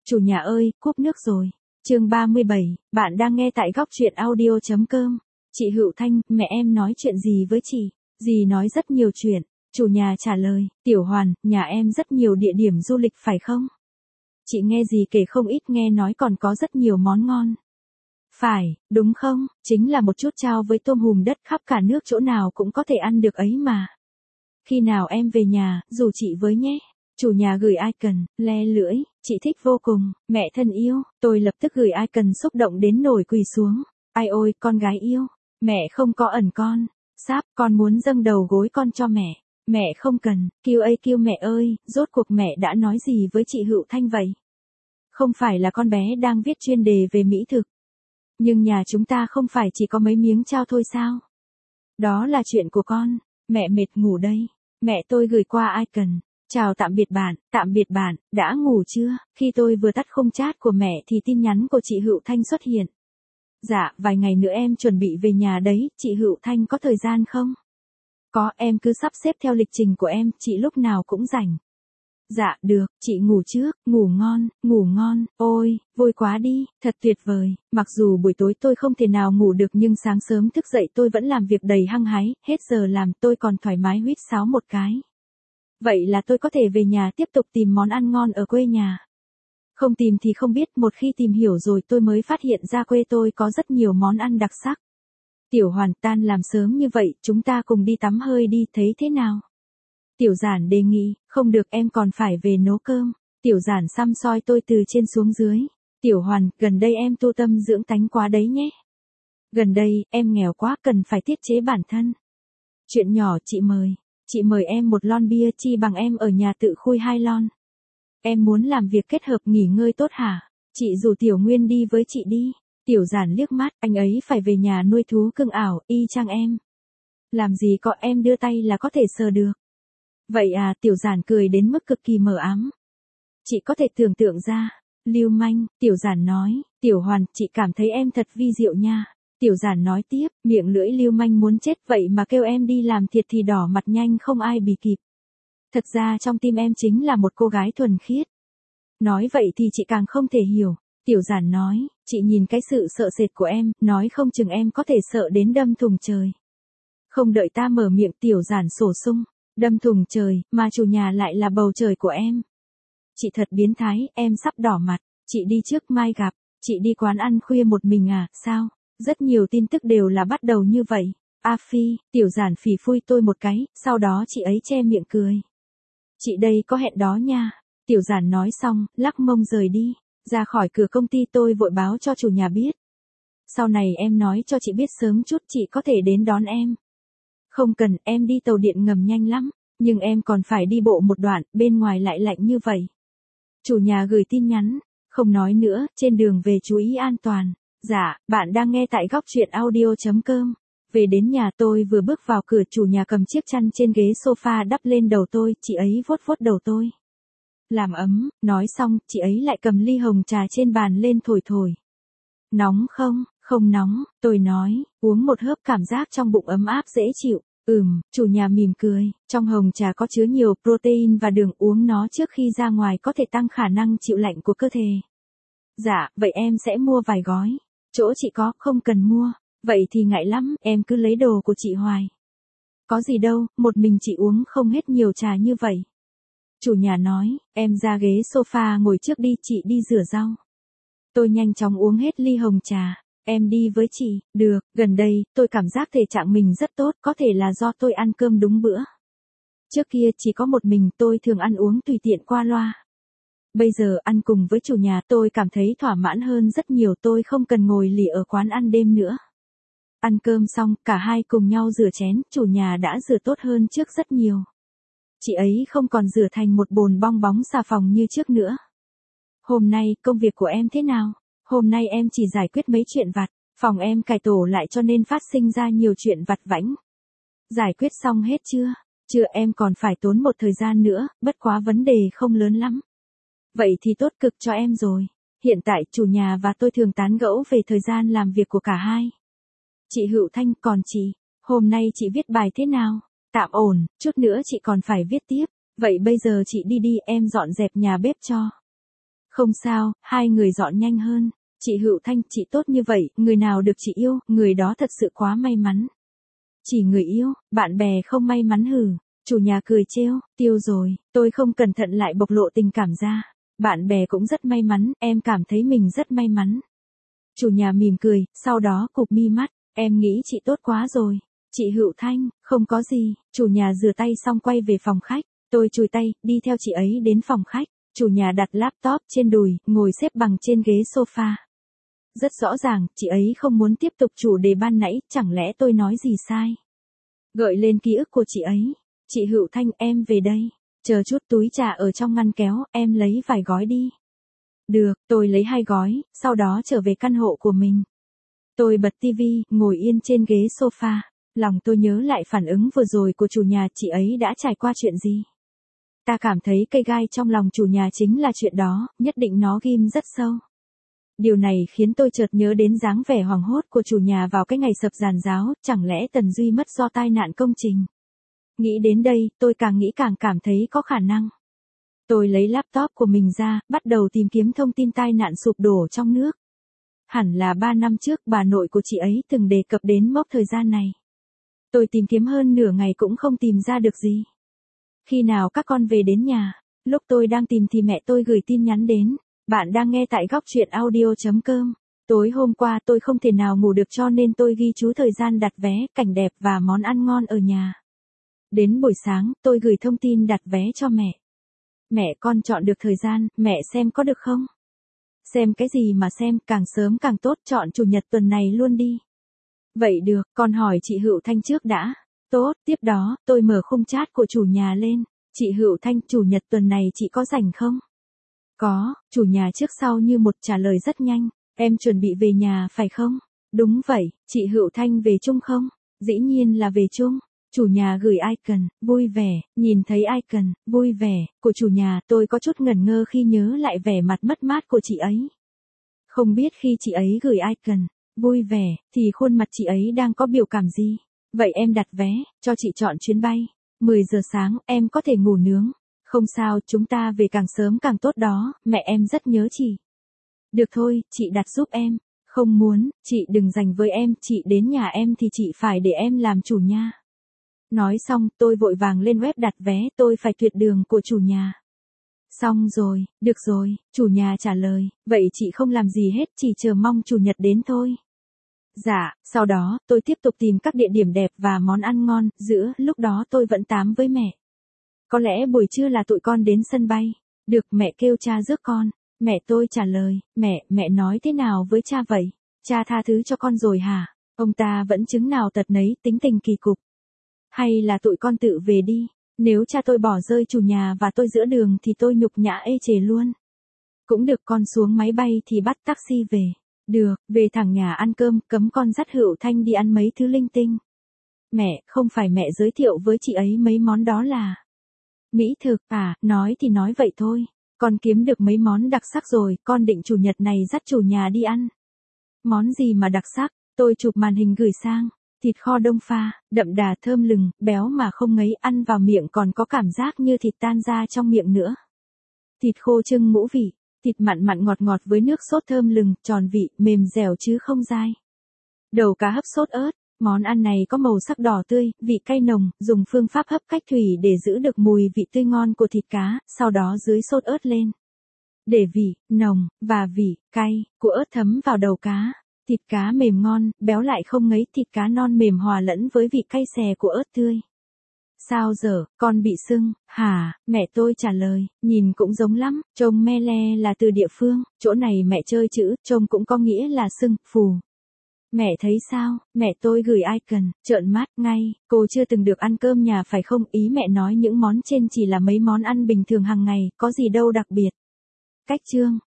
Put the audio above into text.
Chủ nhà ơi, cúp nước rồi. Chương 37, bạn đang nghe tại góc truyện audio.com. Chị Hựu Thanh, mẹ em nói chuyện gì với chị? Dì nói rất nhiều chuyện. Chủ nhà trả lời, Tiểu Hoàn, nhà em rất nhiều địa điểm du lịch phải không? Chị nghe dì kể không ít, nghe nói còn có rất nhiều món ngon. Phải, đúng không? Chính là một chút chao với tôm hùm đất khắp cả nước, chỗ nào cũng có thể ăn được ấy mà. Khi nào em về nhà, rủ chị với nhé. Chủ nhà gửi icon, le lưỡi, chị thích vô cùng, mẹ thân yêu, tôi lập tức gửi icon xúc động đến nổi quỳ xuống. Ai ôi, con gái yêu, mẹ không có ẩn con, sáp, con muốn dâng đầu gối con cho mẹ. Mẹ không cần, kêu mẹ ơi, rốt cuộc mẹ đã nói gì với chị Hựu Thanh vậy? Không phải là con bé đang viết chuyên đề về mỹ thực. Nhưng nhà chúng ta không phải chỉ có mấy miếng chao thôi sao? Đó là chuyện của con, mẹ mệt ngủ đây. Mẹ tôi gửi qua icon. Chào tạm biệt bạn, đã ngủ chưa? Khi tôi vừa tắt khung chat của mẹ thì tin nhắn của chị Hựu Thanh xuất hiện. Dạ, vài ngày nữa em chuẩn bị về nhà đấy, chị Hựu Thanh có thời gian không? Có, em cứ sắp xếp theo lịch trình của em, chị lúc nào cũng rảnh. Dạ, được, chị ngủ trước, ngủ ngon, ôi, vui quá đi, thật tuyệt vời, mặc dù buổi tối tôi không thể nào ngủ được nhưng sáng sớm thức dậy tôi vẫn làm việc đầy hăng hái, hết giờ làm tôi còn thoải mái huýt sáo một cái. Vậy là tôi có thể về nhà tiếp tục tìm món ăn ngon ở quê nhà. Không tìm thì không biết, một khi tìm hiểu rồi tôi mới phát hiện ra quê tôi có rất nhiều món ăn đặc sắc. Tiểu Hoàn, tan làm sớm như vậy, chúng ta cùng đi tắm hơi đi, thấy thế nào? Tiểu Giản đề nghị, không được, em còn phải về nấu cơm. Tiểu Giản săm soi tôi từ trên xuống dưới. Tiểu Hoàn, gần đây em tu tâm dưỡng tánh quá đấy nhé. Gần đây, em nghèo quá, cần phải tiết chế bản thân. Chuyện nhỏ, chị mời em một lon bia, chi bằng em ở nhà tự khui 2 lon. Em muốn làm việc kết hợp nghỉ ngơi tốt hả? Chị rủ Tiểu Nguyên đi với chị đi. Tiểu Giản liếc mắt, anh ấy phải về nhà nuôi thú cưng ảo, y chang em. Làm gì có, em đưa tay là có thể sờ được. Vậy à, Tiểu Giản cười đến mức cực kỳ mờ ám. Chị có thể tưởng tượng ra. Lưu manh, Tiểu Giản nói, Tiểu Hoàn, chị cảm thấy em thật vi diệu nha. Tiểu Giản nói tiếp, miệng lưỡi lưu manh muốn chết, vậy mà kêu em đi làm thiệt thì đỏ mặt nhanh không ai bì kịp. Thật ra trong tim em chính là một cô gái thuần khiết. Nói vậy thì chị càng không thể hiểu. Tiểu Giản nói, chị nhìn cái sự sợ sệt của em, nói không chừng em có thể sợ đến đâm thùng trời. Không đợi ta mở miệng, Tiểu Giản sổ sung, đâm thùng trời, mà chủ nhà lại là bầu trời của em. Chị thật biến thái, em sắp đỏ mặt, chị đi trước mai gặp, chị đi quán ăn khuya một mình à, sao? Rất nhiều tin tức đều là bắt đầu như vậy. A Phi, Tiểu Giản phì phui tôi một cái, sau đó chị ấy che miệng cười. Chị đây có hẹn đó nha. Tiểu Giản nói xong, lắc mông rời đi. Ra khỏi cửa công ty tôi vội báo cho chủ nhà biết. Sau này em nói cho chị biết sớm chút, chị có thể đến đón em. Không cần, em đi tàu điện ngầm nhanh lắm. Nhưng em còn phải đi bộ một đoạn, bên ngoài lại lạnh như vậy. Chủ nhà gửi tin nhắn. Không nói nữa, trên đường về chú ý an toàn. Dạ, bạn đang nghe tại góc truyện audio.com. Về đến nhà tôi vừa bước vào cửa, chủ nhà cầm chiếc chăn trên ghế sofa đắp lên đầu tôi, chị ấy vuốt vuốt đầu tôi. Làm ấm, nói xong, chị ấy lại cầm ly hồng trà trên bàn lên thổi thổi. Nóng không? Không nóng, tôi nói, uống một hớp cảm giác trong bụng ấm áp dễ chịu. Chủ nhà mỉm cười, trong hồng trà có chứa nhiều protein và đường, uống nó trước khi ra ngoài có thể tăng khả năng chịu lạnh của cơ thể. Dạ, vậy em sẽ mua vài gói. Chỗ chị có, không cần mua. Vậy thì ngại lắm, em cứ lấy đồ của chị hoài. Có gì đâu, một mình chị uống không hết nhiều trà như vậy. Chủ nhà nói, em ra ghế sofa ngồi trước đi, chị đi rửa rau. Tôi nhanh chóng uống hết ly hồng trà. Em đi với chị, được, gần đây, tôi cảm giác thể trạng mình rất tốt, có thể là do tôi ăn cơm đúng bữa. Trước kia chỉ có một mình tôi thường ăn uống tùy tiện qua loa. Bây giờ ăn cùng với chủ nhà tôi cảm thấy thỏa mãn hơn rất nhiều, tôi không cần ngồi lì ở quán ăn đêm nữa. Ăn cơm xong, cả hai cùng nhau rửa chén, chủ nhà đã rửa tốt hơn trước rất nhiều. Chị ấy không còn rửa thành một bồn bong bóng xà phòng như trước nữa. Hôm nay, công việc của em thế nào? Hôm nay em chỉ giải quyết mấy chuyện vặt, phòng em cải tổ lại cho nên phát sinh ra nhiều chuyện vặt vãnh. Giải quyết xong hết chưa? Chưa, em còn phải tốn một thời gian nữa, bất quá vấn đề không lớn lắm. Vậy thì tốt cực cho em rồi. Hiện tại chủ nhà và tôi thường tán gẫu về thời gian làm việc của cả hai. Chị Hựu Thanh, còn chị, hôm nay chị viết bài thế nào? Tạm ổn, chút nữa chị còn phải viết tiếp. Vậy bây giờ chị đi đi, em dọn dẹp nhà bếp cho. Không sao, hai người dọn nhanh hơn. Chị Hựu Thanh, chị tốt như vậy, người nào được chị yêu, người đó thật sự quá may mắn. Chỉ người yêu, bạn bè không may mắn hử. Chủ nhà cười trêu, tiêu rồi, tôi không cẩn thận lại bộc lộ tình cảm ra. Bạn bè cũng rất may mắn, em cảm thấy mình rất may mắn. Chủ nhà mỉm cười, sau đó cụp mi mắt, em nghĩ chị tốt quá rồi. Chị Hựu Thanh, không có gì, chủ nhà rửa tay xong quay về phòng khách. Tôi chùi tay, đi theo chị ấy đến phòng khách. Chủ nhà đặt laptop trên đùi, ngồi xếp bằng trên ghế sofa. Rất rõ ràng, chị ấy không muốn tiếp tục chủ đề ban nãy, chẳng lẽ tôi nói gì sai. Gợi lên ký ức của chị ấy. Chị Hựu Thanh, em về đây. Chờ chút, túi trà ở trong ngăn kéo, em lấy vài gói đi. Được, tôi lấy 2 gói, sau đó trở về căn hộ của mình. Tôi bật tivi, ngồi yên trên ghế sofa. Lòng tôi nhớ lại phản ứng vừa rồi của chủ nhà, chị ấy đã trải qua chuyện gì. Ta cảm thấy cây gai trong lòng chủ nhà chính là chuyện đó, nhất định nó ghim rất sâu. Điều này khiến tôi chợt nhớ đến dáng vẻ hoảng hốt của chủ nhà vào cái ngày sập giàn giáo, chẳng lẽ Tần Duy mất do tai nạn công trình. Nghĩ đến đây, tôi càng nghĩ càng cảm thấy có khả năng. Tôi lấy laptop của mình ra, bắt đầu tìm kiếm thông tin tai nạn sụp đổ trong nước. Hẳn là 3 năm trước bà nội của chị ấy từng đề cập đến mốc thời gian này. Tôi tìm kiếm hơn nửa ngày cũng không tìm ra được gì. Khi nào các con về đến nhà, lúc tôi đang tìm thì mẹ tôi gửi tin nhắn đến. Bạn đang nghe tại góc truyện audio.com. Tối hôm qua tôi không thể nào ngủ được cho nên tôi ghi chú thời gian đặt vé, cảnh đẹp và món ăn ngon ở nhà. Đến buổi sáng, tôi gửi thông tin đặt vé cho mẹ. Mẹ, con chọn được thời gian, mẹ xem có được không? Xem cái gì mà xem, càng sớm càng tốt, chọn chủ nhật tuần này luôn đi. Vậy được, con hỏi chị Hựu Thanh trước đã. Tốt, tiếp đó, tôi mở khung chat của chủ nhà lên. Chị Hựu Thanh, chủ nhật tuần này chị có rảnh không? Có, chủ nhà trước sau như một trả lời rất nhanh. Em chuẩn bị về nhà phải không? Đúng vậy, chị Hựu Thanh về chung không? Dĩ nhiên là về chung. Chủ nhà gửi icon, vui vẻ, nhìn thấy icon, vui vẻ, của chủ nhà, tôi có chút ngẩn ngơ khi nhớ lại vẻ mặt mất mát của chị ấy. Không biết khi chị ấy gửi icon, vui vẻ, thì khuôn mặt chị ấy đang có biểu cảm gì. Vậy em đặt vé, cho chị chọn chuyến bay. 10 giờ sáng, em có thể ngủ nướng. Không sao, chúng ta về càng sớm càng tốt đó, mẹ em rất nhớ chị. Được thôi, chị đặt giúp em. Không muốn, chị đừng giành với em, chị đến nhà em thì chị phải để em làm chủ nha. Nói xong, tôi vội vàng lên web đặt vé, tôi phải tuyệt đường của chủ nhà. Xong rồi, được rồi, chủ nhà trả lời, vậy chị không làm gì hết, chỉ chờ mong chủ nhật đến thôi. Dạ, sau đó, tôi tiếp tục tìm các địa điểm đẹp và món ăn ngon, giữa lúc đó tôi vẫn tám với mẹ. Có lẽ buổi trưa là tụi con đến sân bay. Được, mẹ kêu cha rước con. Mẹ tôi trả lời, mẹ nói thế nào với cha vậy? Cha tha thứ cho con rồi hả? Ông ta vẫn chứng nào tật nấy, tính tình kỳ cục. Hay là tụi con tự về đi? Nếu cha tôi bỏ rơi chủ nhà và tôi giữa đường thì tôi nhục nhã ê chề luôn. Cũng được, con xuống máy bay thì bắt taxi về. Được, về thẳng nhà ăn cơm, cấm con dắt Hựu Thanh đi ăn mấy thứ linh tinh. Mẹ, không phải mẹ giới thiệu với chị ấy mấy món đó là mỹ thực à? Nói thì nói vậy thôi. Con kiếm được mấy món đặc sắc rồi, con định chủ nhật này dắt chủ nhà đi ăn. Món gì mà đặc sắc? Tôi chụp màn hình gửi sang. Thịt kho đông pha, đậm đà thơm lừng, béo mà không ngấy, ăn vào miệng còn có cảm giác như thịt tan ra trong miệng nữa. Thịt khô trưng ngũ vị, thịt mặn mặn ngọt ngọt với nước sốt thơm lừng, tròn vị, mềm dẻo chứ không dai. Đầu cá hấp sốt ớt, món ăn này có màu sắc đỏ tươi, vị cay nồng, dùng phương pháp hấp cách thủy để giữ được mùi vị tươi ngon của thịt cá, sau đó dưới sốt ớt lên. Để vị, nồng, và vị, cay, của ớt thấm vào đầu cá. Thịt cá mềm ngon, béo lại không ngấy, thịt cá non mềm hòa lẫn với vị cay xè của ớt tươi. Sao giờ, con bị sưng, hả? Mẹ tôi trả lời, nhìn cũng giống lắm, trông me le là từ địa phương, chỗ này mẹ chơi chữ, trông cũng có nghĩa là sưng, phù. Mẹ thấy sao? Mẹ tôi gửi icon, trợn mắt, ngay, cô chưa từng được ăn cơm nhà phải không? Ý mẹ nói những món trên chỉ là mấy món ăn bình thường hàng ngày, có gì đâu đặc biệt. Cách chương.